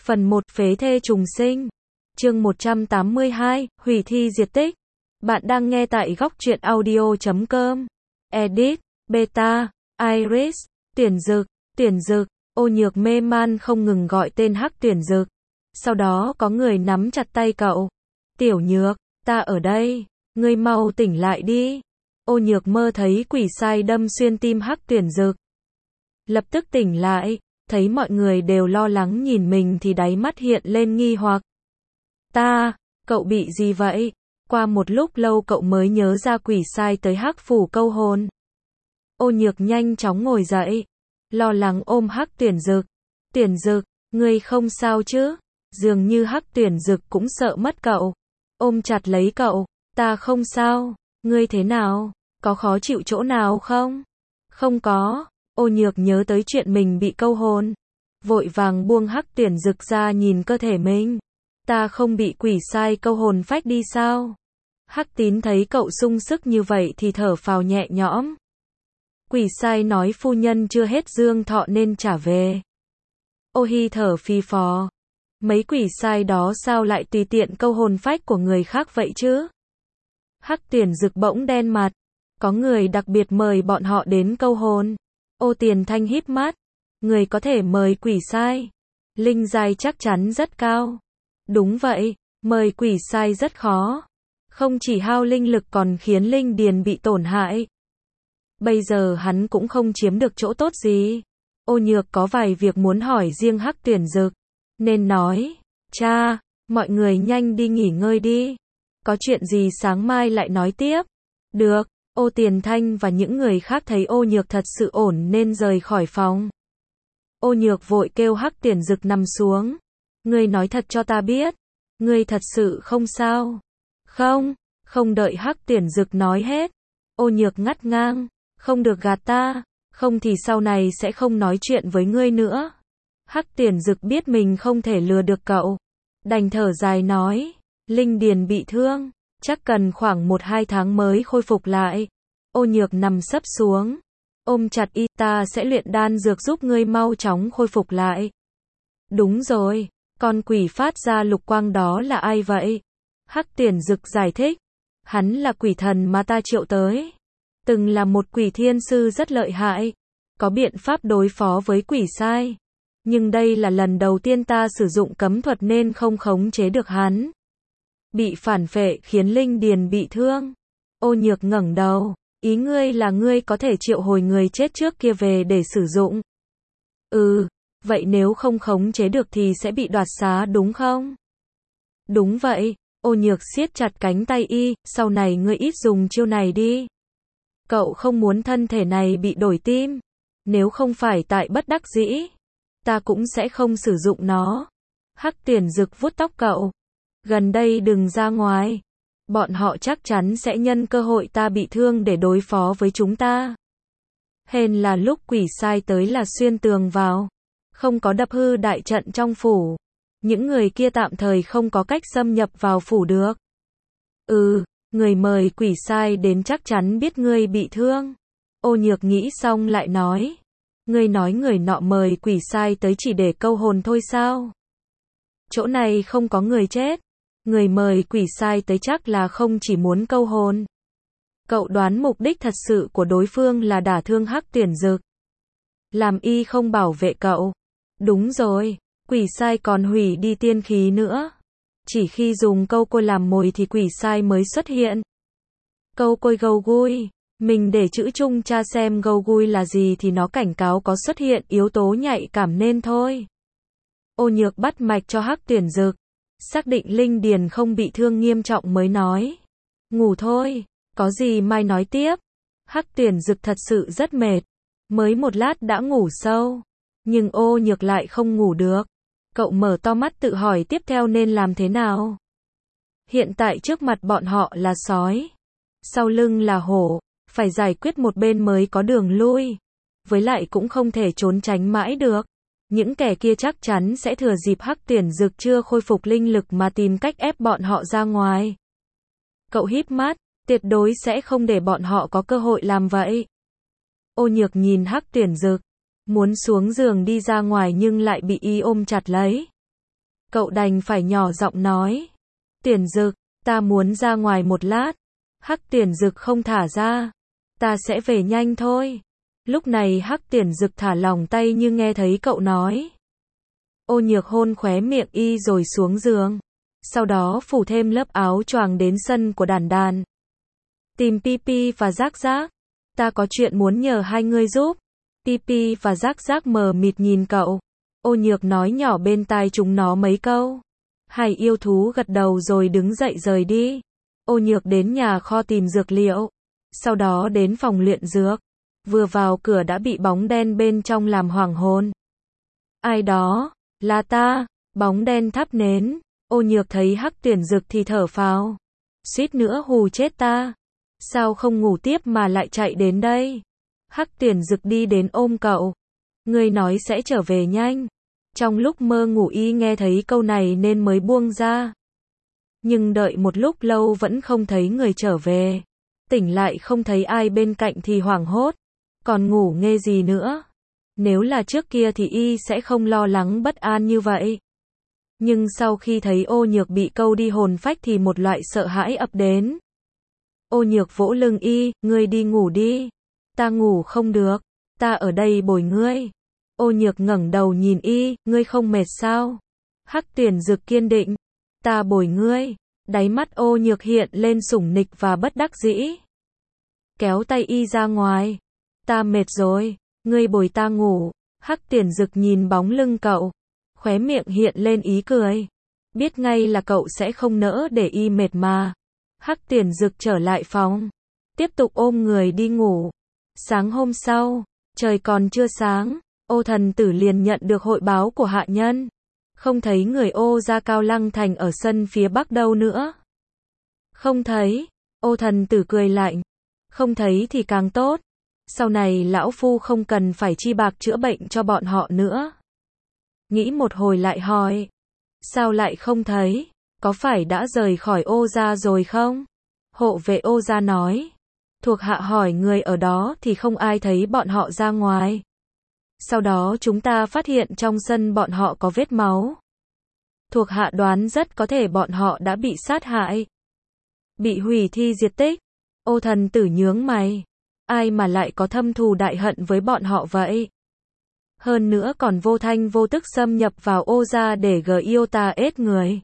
Phần 1 Phế thê trùng sinh. Chương 182, hủy thi diệt tích. Bạn đang nghe tại góc truyện audio.com. Edit, Beta, Iris, Tuyển Dực, Ô Nhược mê man không ngừng gọi tên Hắc Tuyển Dực. Sau đó có người nắm chặt tay cậu. Tiểu Nhược, ta ở đây, ngươi mau tỉnh lại đi. Ô Nhược mơ thấy quỷ sai đâm xuyên tim Hắc Tuyển Dực. Lập tức tỉnh lại, thấy mọi người đều lo lắng nhìn mình thì đáy mắt hiện lên nghi hoặc. Cậu bị gì vậy? Qua một lúc lâu cậu mới nhớ ra quỷ sai tới Hắc phủ câu hồn. Ô Nhược nhanh chóng ngồi dậy, lo lắng ôm Hắc Tuyển Dực. Tuyển Dực, ngươi không sao chứ? Dường như Hắc Tuyển Dực cũng sợ mất cậu, ôm chặt lấy cậu. Ta không sao, ngươi thế nào? Có khó chịu chỗ nào không? Không có. Ô Nhược nhớ tới chuyện mình bị câu hồn, vội vàng buông Hắc Tuyển Dực ra nhìn cơ thể mình. Ta không bị quỷ sai câu hồn phách đi sao? Hắc Tín thấy cậu sung sức như vậy thì thở phào nhẹ nhõm. Quỷ sai nói phu nhân chưa hết dương thọ nên trả về. Ô Hi thở phì phò. Mấy quỷ sai đó sao lại tùy tiện câu hồn phách của người khác vậy chứ? Hắc Tuyển Dực bỗng đen mặt. Có người đặc biệt mời bọn họ đến câu hồn. Ô Tiền Thanh híp mắt. Người có thể mời quỷ sai. Linh giai chắc chắn rất cao. Đúng vậy, mời quỷ sai rất khó. Không chỉ hao linh lực còn khiến linh điền bị tổn hại. Bây giờ hắn cũng không chiếm được chỗ tốt gì. Ô Nhược có vài việc muốn hỏi riêng Hắc Tuyển Dực, nên nói, cha, mọi người nhanh đi nghỉ ngơi đi. Có chuyện gì sáng mai lại nói tiếp. Được. Ô Tiền Thanh và những người khác thấy Ô Nhược thật sự ổn nên rời khỏi phòng. Ô Nhược vội kêu Hắc Tuyển Dực nằm xuống. Ngươi nói thật cho ta biết. Ngươi thật sự không sao? Không đợi Hắc Tuyển Dực nói hết. Ô Nhược ngắt ngang. Không được gạt ta. Không thì sau này sẽ không nói chuyện với ngươi nữa. Hắc Tuyển Dực biết mình không thể lừa được cậu. Đành thở dài nói. Linh điền bị thương. Chắc cần khoảng 1-2 tháng mới khôi phục lại. Ô Nhược nằm sấp xuống, ôm chặt y, ta sẽ luyện đan dược giúp ngươi mau chóng khôi phục lại. Đúng rồi, con quỷ phát ra lục quang đó là ai vậy? Hắc Tuyển Dực giải thích. Hắn là quỷ thần mà ta triệu tới. Từng là một quỷ thiên sư rất lợi hại, có biện pháp đối phó với quỷ sai. Nhưng đây là lần đầu tiên ta sử dụng cấm thuật nên không khống chế được hắn. Bị phản phệ khiến linh điền bị thương. Ô Nhược ngẩng đầu. Ý ngươi là ngươi có thể triệu hồi người chết trước kia về để sử dụng? Vậy nếu không khống chế được thì sẽ bị đoạt xá đúng không? Đúng vậy. Ô Nhược siết chặt cánh tay y, sau này ngươi ít dùng chiêu này đi. Cậu không muốn thân thể này bị đổi tim. Nếu không phải tại bất đắc dĩ, ta cũng sẽ không sử dụng nó. Hắc Tuyển Dực vuốt tóc cậu. Gần đây đừng ra ngoài. Bọn họ chắc chắn sẽ nhân cơ hội ta bị thương để đối phó với chúng ta. Hên là lúc quỷ sai tới là xuyên tường vào, không có đập hư đại trận trong phủ. Những người kia tạm thời không có cách xâm nhập vào phủ được. Người mời quỷ sai đến chắc chắn biết ngươi bị thương. Ô Nhược nghĩ xong lại nói. Ngươi nói người nọ mời quỷ sai tới chỉ để câu hồn thôi sao? Chỗ này không có người chết. Người mời quỷ sai tới chắc là không chỉ muốn câu hồn. Cậu đoán mục đích thật sự của đối phương là đả thương Hắc Tuyển Dực, làm y không bảo vệ cậu. Đúng rồi, quỷ sai còn hủy đi tiên khí nữa. Chỉ khi dùng câu côi làm mồi thì quỷ sai mới xuất hiện. Câu côi gâu gui. Mình để chữ chung tra xem gâu gui là gì thì nó cảnh cáo có xuất hiện yếu tố nhạy cảm nên thôi. Ô Nhược bắt mạch cho Hắc Tuyển Dực, xác định linh điền không bị thương nghiêm trọng mới nói. Ngủ thôi, có gì mai nói tiếp. Hắc Tuyển Dực thật sự rất mệt, mới một lát đã ngủ sâu. Nhưng Ô Nhược lại không ngủ được. Cậu mở to mắt tự hỏi tiếp theo nên làm thế nào. Hiện tại trước mặt bọn họ là sói, sau lưng là hổ, phải giải quyết một bên mới có đường lui. Với lại cũng không thể trốn tránh mãi được. Những kẻ kia chắc chắn sẽ thừa dịp Hắc Tuyển Dực chưa khôi phục linh lực mà tìm cách ép bọn họ ra ngoài. Cậu híp mắt, tuyệt đối sẽ không để bọn họ có cơ hội làm vậy. Ô Nhược nhìn Hắc Tuyển Dực, muốn xuống giường đi ra ngoài nhưng lại bị y ôm chặt lấy. Cậu đành phải nhỏ giọng nói. Tiền Dực, ta muốn ra ngoài một lát. Hắc Tiền Dực không thả ra. Ta sẽ về nhanh thôi. Lúc này Hắc Tiền Dực thả lỏng tay như nghe thấy cậu nói. Ô Nhược hôn khóe miệng y rồi xuống giường. Sau đó phủ thêm lớp áo choàng đến sân của Đàn Đàn. Tìm Pi và Giác Giác. Ta có chuyện muốn nhờ hai người giúp. Pi và Giác Giác mờ mịt nhìn cậu. Ô Nhược nói nhỏ bên tai chúng nó mấy câu. Hai yêu thú gật đầu rồi đứng dậy rời đi. Ô Nhược đến nhà kho tìm dược liệu. Sau đó đến phòng luyện dược. Vừa vào cửa đã bị bóng đen bên trong làm hoảng hồn. Ai đó? Là ta. Bóng đen thắp nến. Ô Nhược thấy Hắc Tiền Dực thì thở phào. Suýt nữa hù chết ta. Sao không ngủ tiếp mà lại chạy đến đây? Hắc Tiền Dực đi đến ôm cậu. Ngươi nói sẽ trở về nhanh. Trong lúc mơ ngủ y nghe thấy câu này nên mới buông ra. Nhưng đợi một lúc lâu vẫn không thấy người trở về. Tỉnh lại không thấy ai bên cạnh thì hoảng hốt. Còn ngủ nghe gì nữa? Nếu là trước kia thì y sẽ không lo lắng bất an như vậy. Nhưng sau khi thấy Ô Nhược bị câu đi hồn phách thì một loại sợ hãi ập đến. Ô Nhược vỗ lưng y, ngươi đi ngủ đi. Ta ngủ không được, ta ở đây bồi ngươi. Ô Nhược ngẩng đầu nhìn y, ngươi không mệt sao? Hắc Tiền Dực kiên định, ta bồi ngươi. Đáy mắt Ô Nhược hiện lên sủng nịch và bất đắc dĩ. Kéo tay y ra ngoài. Ta mệt rồi, ngươi bồi ta ngủ. Hắc Tiền Dực nhìn bóng lưng cậu, khóe miệng hiện lên ý cười. Biết ngay là cậu sẽ không nỡ để y mệt mà. Hắc Tiền Dực trở lại phòng, tiếp tục ôm người đi ngủ. Sáng hôm sau, trời còn chưa sáng, Ô Thần Tử liền nhận được hội báo của hạ nhân. Không thấy người Ô gia Cao Lăng Thành ở sân phía bắc đâu nữa. Không thấy, Ô Thần Tử cười lạnh. Không thấy thì càng tốt. Sau này lão phu không cần phải chi bạc chữa bệnh cho bọn họ nữa. Nghĩ một hồi lại hỏi. Sao lại không thấy? Có phải đã rời khỏi Ô gia rồi không? Hộ vệ Ô gia nói. Thuộc hạ hỏi người ở đó thì không ai thấy bọn họ ra ngoài. Sau đó chúng ta phát hiện trong sân bọn họ có vết máu. Thuộc hạ đoán rất có thể bọn họ đã bị sát hại. Bị hủy thi diệt tích. Ô Thần Tử nhướng mày. Ai mà lại có thâm thù đại hận với bọn họ vậy? Hơn nữa còn vô thanh vô tức xâm nhập vào Ô gia để yêu ta ết người.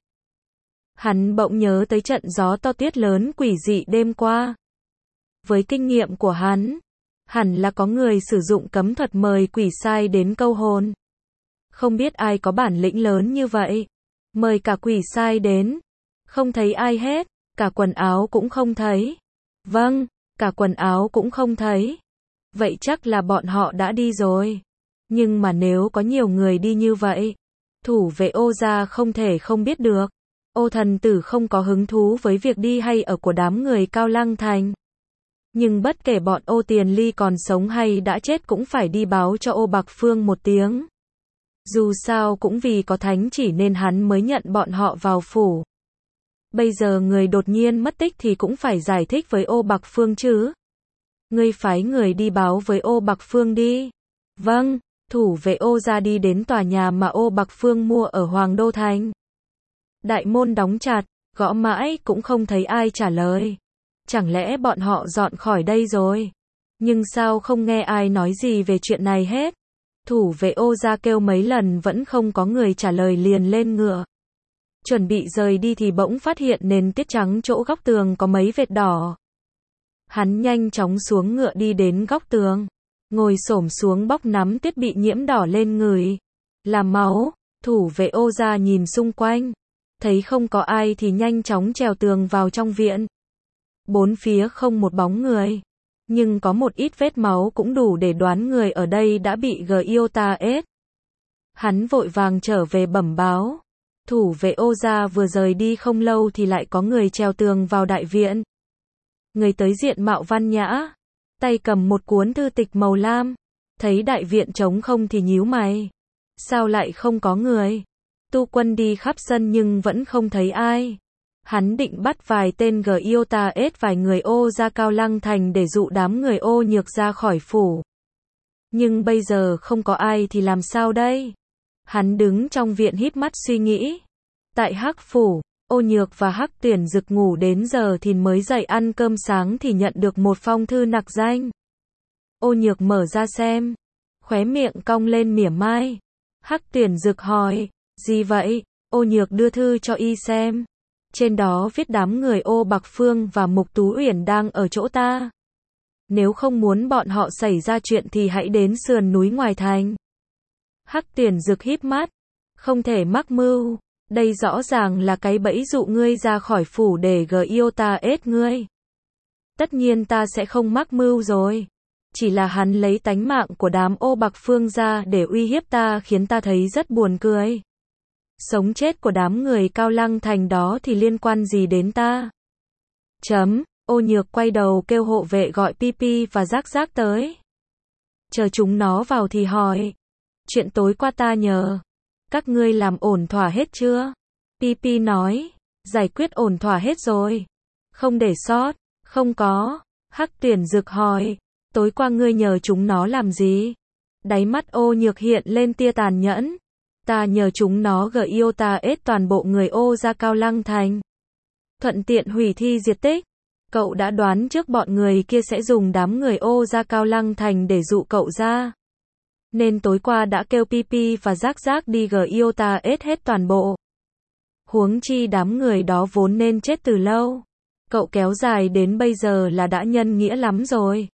Hắn bỗng nhớ tới trận gió to tuyết lớn quỷ dị đêm qua. Với kinh nghiệm của hắn, hẳn là có người sử dụng cấm thuật mời quỷ sai đến câu hồn. Không biết ai có bản lĩnh lớn như vậy. Mời cả quỷ sai đến. Không thấy ai hết, cả quần áo cũng không thấy. Vâng, cả quần áo cũng không thấy. Vậy chắc là bọn họ đã đi rồi. Nhưng mà nếu có nhiều người đi như vậy, thủ vệ Ô gia không thể không biết được. Ô Thần Tử không có hứng thú với việc đi hay ở của đám người Cao Lăng Thành. Nhưng bất kể bọn Ô Tiền Ly còn sống hay đã chết cũng phải đi báo cho Ô Bạc Phương một tiếng. Dù sao cũng vì có thánh chỉ nên hắn mới nhận bọn họ vào phủ. Bây giờ người đột nhiên mất tích thì cũng phải giải thích với Ô Bạc Phương chứ. Ngươi phái người đi báo với Ô Bạc Phương đi. Vâng, thủ vệ Ô gia đi đến tòa nhà mà Ô Bạc Phương mua ở Hoàng Đô Thành. Đại môn đóng chặt, gõ mãi cũng không thấy ai trả lời. Chẳng lẽ bọn họ dọn khỏi đây rồi? Nhưng sao không nghe ai nói gì về chuyện này hết? Thủ vệ Ô gia kêu mấy lần vẫn không có người trả lời liền lên ngựa. Chuẩn bị rời đi thì bỗng phát hiện nền tuyết trắng chỗ góc tường có mấy vệt đỏ. Hắn nhanh chóng xuống ngựa đi đến góc tường. Ngồi xổm xuống bóc nắm tuyết bị nhiễm đỏ lên người. Là máu. Thủ vệ Ô gia nhìn xung quanh. Thấy không có ai thì nhanh chóng trèo tường vào trong viện. Bốn phía không một bóng người. Nhưng có một ít vết máu cũng đủ để đoán người ở đây đã bị yêu ta ết. Hắn vội vàng trở về bẩm báo. Thủ vệ Ô gia vừa rời đi không lâu thì lại có người trèo tường vào đại viện. Người tới diện mạo văn nhã. Tay cầm một cuốn thư tịch màu lam. Thấy đại viện trống không thì nhíu mày. Sao lại không có người? Tu quân đi khắp sân nhưng vẫn không thấy ai. Hắn định bắt vài tên yêu ta ết vài người Ô gia Cao Lăng Thành để dụ đám người Ô Nhược ra khỏi phủ. Nhưng bây giờ không có ai thì làm sao đây? Hắn đứng trong viện híp mắt suy nghĩ. Tại Hắc phủ, Ô Nhược và Hắc Tuyển Dực ngủ đến giờ thìn mới dậy ăn cơm sáng thì nhận được một phong thư nặc danh. Ô Nhược mở ra xem, khóe miệng cong lên mỉa mai. Hắc Tuyển Dực hỏi, gì vậy? Ô Nhược đưa thư cho y xem. Trên đó viết đám người Ô Bạc Phương và Mục Tú Uyển đang ở chỗ ta. Nếu không muốn bọn họ xảy ra chuyện thì hãy đến sườn núi ngoài thành. Hắc Tuyển Dực híp mắt, không thể mắc mưu, đây rõ ràng là cái bẫy dụ ngươi ra khỏi phủ để yêu ta ết ngươi. Tất nhiên ta sẽ không mắc mưu rồi. Chỉ là hắn lấy tánh mạng của đám Ô Bạc Phương ra để uy hiếp ta khiến ta thấy rất buồn cười. Sống chết của đám người Cao Lăng Thành đó thì liên quan gì đến ta? Ô Nhược quay đầu kêu hộ vệ gọi Pipi và Giác Giác tới. Chờ chúng nó vào thì hỏi. Chuyện tối qua ta nhờ. Các ngươi làm ổn thỏa hết chưa? Pipi nói. Giải quyết ổn thỏa hết rồi. Không để sót. Không có. Hắc Tuyển Dực hỏi. Tối qua ngươi nhờ chúng nó làm gì? Đáy mắt Ô Nhược hiện lên tia tàn nhẫn. Ta nhờ chúng nó yêu ta ết toàn bộ người Ô ra Cao Lăng Thành. Thuận tiện hủy thi diệt tích. Cậu đã đoán trước bọn người kia sẽ dùng đám người Ô ra Cao Lăng Thành để dụ cậu ra. Nên tối qua đã kêu Pipi và Giác Giác đi yêu ta ết hết toàn bộ. Huống chi đám người đó vốn nên chết từ lâu. Cậu kéo dài đến bây giờ là đã nhân nghĩa lắm rồi.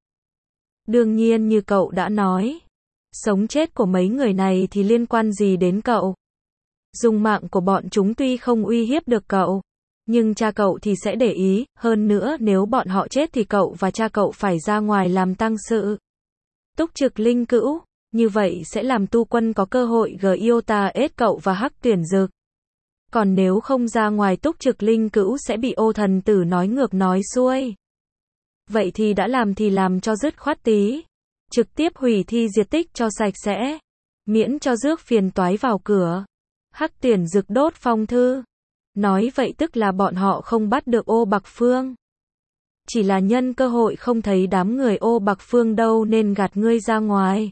Đương nhiên như cậu đã nói. Sống chết của mấy người này thì liên quan gì đến cậu? Dùng mạng của bọn chúng tuy không uy hiếp được cậu. Nhưng cha cậu thì sẽ để ý, hơn nữa nếu bọn họ chết thì cậu và cha cậu phải ra ngoài làm tang sự. Túc trực linh cữu, như vậy sẽ làm tu quân có cơ hội yêu ta ết cậu và Hắc Tuyển Dực. Còn nếu không ra ngoài túc trực linh cữu sẽ bị Ô thần tử nói ngược nói xuôi. Vậy thì đã làm thì làm cho dứt khoát tí. Trực tiếp hủy thi diệt tích cho sạch sẽ. Miễn cho rước phiền toái vào cửa. Hắc Tuyển Dực đốt phong thư. Nói vậy tức là bọn họ không bắt được Ô Bạc Phương. Chỉ là nhân cơ hội không thấy đám người Ô Bạc Phương đâu nên gạt ngươi ra ngoài.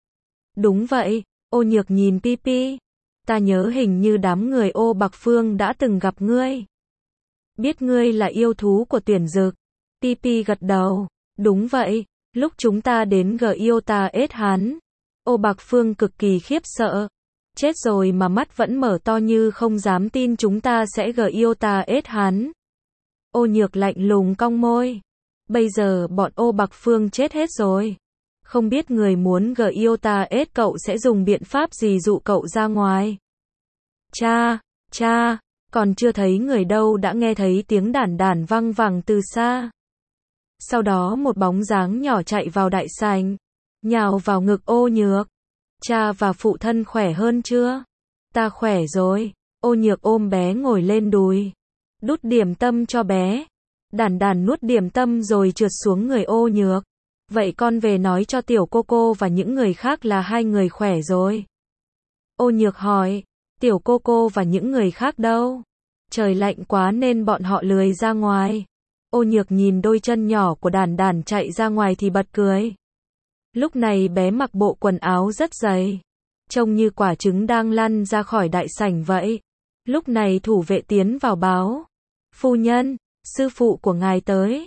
Đúng vậy, Ô Nhược nhìn Pipi. Ta nhớ hình như đám người Ô Bạc Phương đã từng gặp ngươi. Biết ngươi là yêu thú của Tuyển Dực. Pipi gật đầu. Đúng vậy, lúc chúng ta đến yêu ta ết hắn. Ô Bạc Phương cực kỳ khiếp sợ. Chết rồi mà mắt vẫn mở to như không dám tin chúng ta sẽ yêu ta ết hắn. Ô Nhược lạnh lùng cong môi. Bây giờ bọn Ô Bạc Phương chết hết rồi. Không biết người muốn yêu ta ết cậu sẽ dùng biện pháp gì dụ cậu ra ngoài. Cha, còn chưa thấy người đâu đã nghe thấy tiếng đản đản văng vẳng từ xa. Sau đó một bóng dáng nhỏ chạy vào đại sảnh, nhào vào ngực Ô Nhược. Cha và phụ thân khỏe hơn chưa? Ta khỏe rồi. Ô Nhược ôm bé ngồi lên đùi. Đút điểm tâm cho bé. Đản đản nuốt điểm tâm rồi trượt xuống người Ô Nhược. Vậy con về nói cho tiểu cô và những người khác là hai người khỏe rồi. Ô Nhược hỏi. Tiểu cô và những người khác đâu? Trời lạnh quá nên bọn họ lười ra ngoài. Ô Nhược nhìn đôi chân nhỏ của đản đản chạy ra ngoài thì bật cười. Lúc này bé mặc bộ quần áo rất dày. Trông như quả trứng đang lăn ra khỏi đại sảnh vậy. Lúc này thủ vệ tiến vào báo. Phu nhân, sư phụ của ngài tới.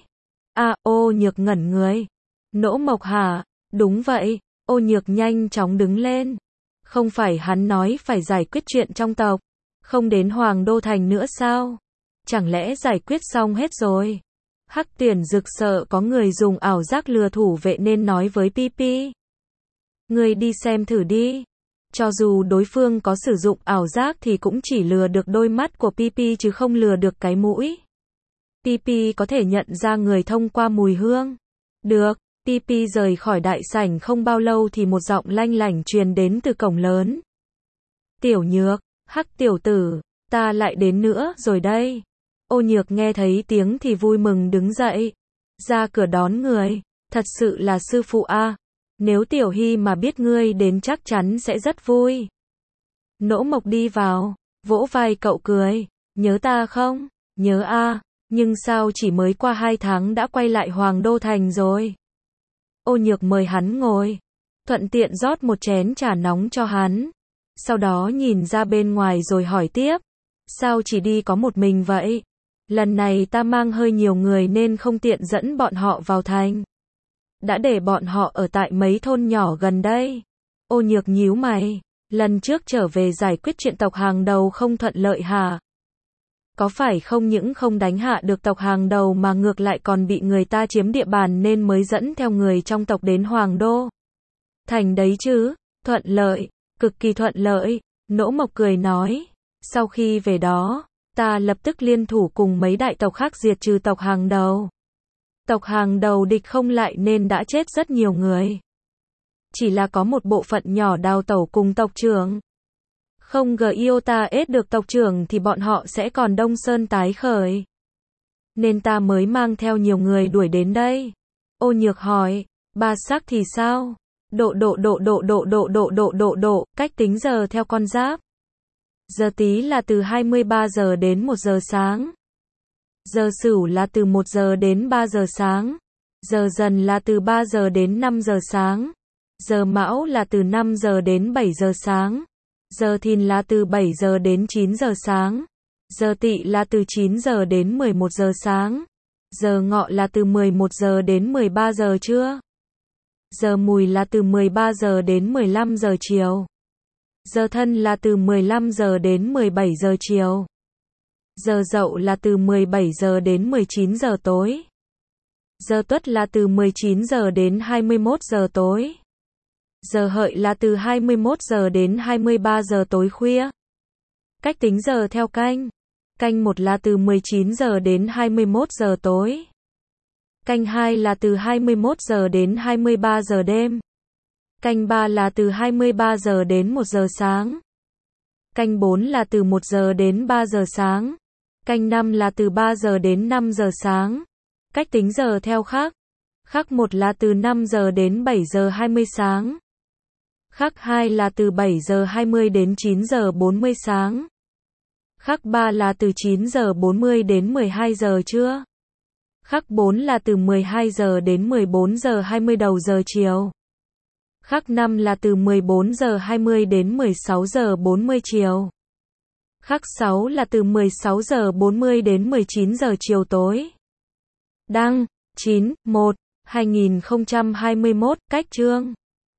Ô Nhược ngẩn người. Nỗ Mộc hả? Đúng vậy. Ô Nhược nhanh chóng đứng lên. Không phải hắn nói phải giải quyết chuyện trong tộc. Không đến Hoàng Đô Thành nữa sao? Chẳng lẽ giải quyết xong hết rồi? Hắc Tuyển Dực sợ có người dùng ảo giác lừa thủ vệ nên nói với Pipi. Ngươi đi xem thử đi. Cho dù đối phương có sử dụng ảo giác thì cũng chỉ lừa được đôi mắt của Pipi chứ không lừa được cái mũi. Pipi có thể nhận ra người thông qua mùi hương. Được, Pipi rời khỏi đại sảnh không bao lâu thì một giọng lanh lảnh truyền đến từ cổng lớn. Tiểu Nhược, Hắc tiểu tử, ta lại đến nữa rồi đây. Ô Nhược nghe thấy tiếng thì vui mừng đứng dậy. Ra cửa đón người. Thật sự là sư phụ Nếu Tiểu Hy mà biết ngươi đến chắc chắn sẽ rất vui. Nỗ Mộc đi vào. Vỗ vai cậu cười. Nhớ ta không? Nhớ nhưng sao chỉ mới qua 2 tháng đã quay lại Hoàng Đô Thành rồi. Ô Nhược mời hắn ngồi. Thuận tiện rót một chén trà nóng cho hắn. Sau đó nhìn ra bên ngoài rồi hỏi tiếp. Sao chỉ đi có một mình vậy? Lần này ta mang hơi nhiều người nên không tiện dẫn bọn họ vào thành. Đã để bọn họ ở tại mấy thôn nhỏ gần đây. Ô Nhược nhíu mày. Lần trước trở về giải quyết chuyện tộc hàng đầu không thuận lợi hả? Có phải không những không đánh hạ được tộc hàng đầu mà ngược lại còn bị người ta chiếm địa bàn nên mới dẫn theo người trong tộc đến Hoàng Đô? Thành đấy chứ, thuận lợi, cực kỳ thuận lợi, Nỗ Mộc cười nói. Sau khi về đó, ta lập tức liên thủ cùng mấy đại tộc khác diệt trừ tộc hàng đầu. Tộc hàng đầu địch không lại nên đã chết rất nhiều người. Chỉ là có một bộ phận nhỏ đào tẩu cùng tộc trưởng. Không ngờ Iota ết được tộc trưởng thì bọn họ sẽ còn Đông Sơn tái khởi. Nên ta mới mang theo nhiều người đuổi đến đây. Ô Nhược hỏi, Ba Sắc thì sao? Cách tính giờ theo con giáp. Giờ Tý là từ 23 giờ đến 1 giờ sáng. Giờ Sửu là từ 1 giờ đến 3 giờ sáng. Giờ Dần là từ 3 giờ đến 5 giờ sáng. Giờ Mão là từ 5 giờ đến 7 giờ sáng. Giờ Thìn là từ 7 giờ đến 9 giờ sáng. Giờ Tỵ là từ 9 giờ đến 11 giờ sáng. Giờ Ngọ là từ 11 giờ đến 13 giờ trưa. Giờ Mùi là từ 13 giờ đến 15 giờ chiều. Giờ Thân là từ 15 giờ đến 17 giờ chiều. Giờ Dậu là từ 17 giờ đến 19 giờ tối. Giờ Tuất là từ 19 giờ đến 21 giờ tối. Giờ Hợi là từ 21 giờ đến 23 giờ tối khuya. Cách tính giờ theo canh. Canh 1 là từ 19 giờ đến 21 giờ tối. Canh 2 là từ 21 giờ đến 23 giờ đêm. Canh 3 là từ 23 giờ đến 1 giờ sáng. Canh 4 là từ 1 giờ đến 3 giờ sáng. Canh 5 là từ 3 giờ đến 5 giờ sáng. Cách tính giờ theo khắc. Khắc 1 là từ 5 giờ đến 7 giờ 20 sáng. Khắc 2 là từ 7 giờ 20 đến 9 giờ 40 sáng. Khắc 3 là từ 9 giờ 40 đến 12 giờ trưa. Khắc 4 là từ 12 giờ đến 14 giờ 20 đầu giờ chiều. Khắc 5 là từ 14 giờ 20 đến 16 giờ 40 chiều. Khắc 6 là từ 16 giờ 40 đến 19 giờ chiều tối. Đăng 9/1/2021 cách chương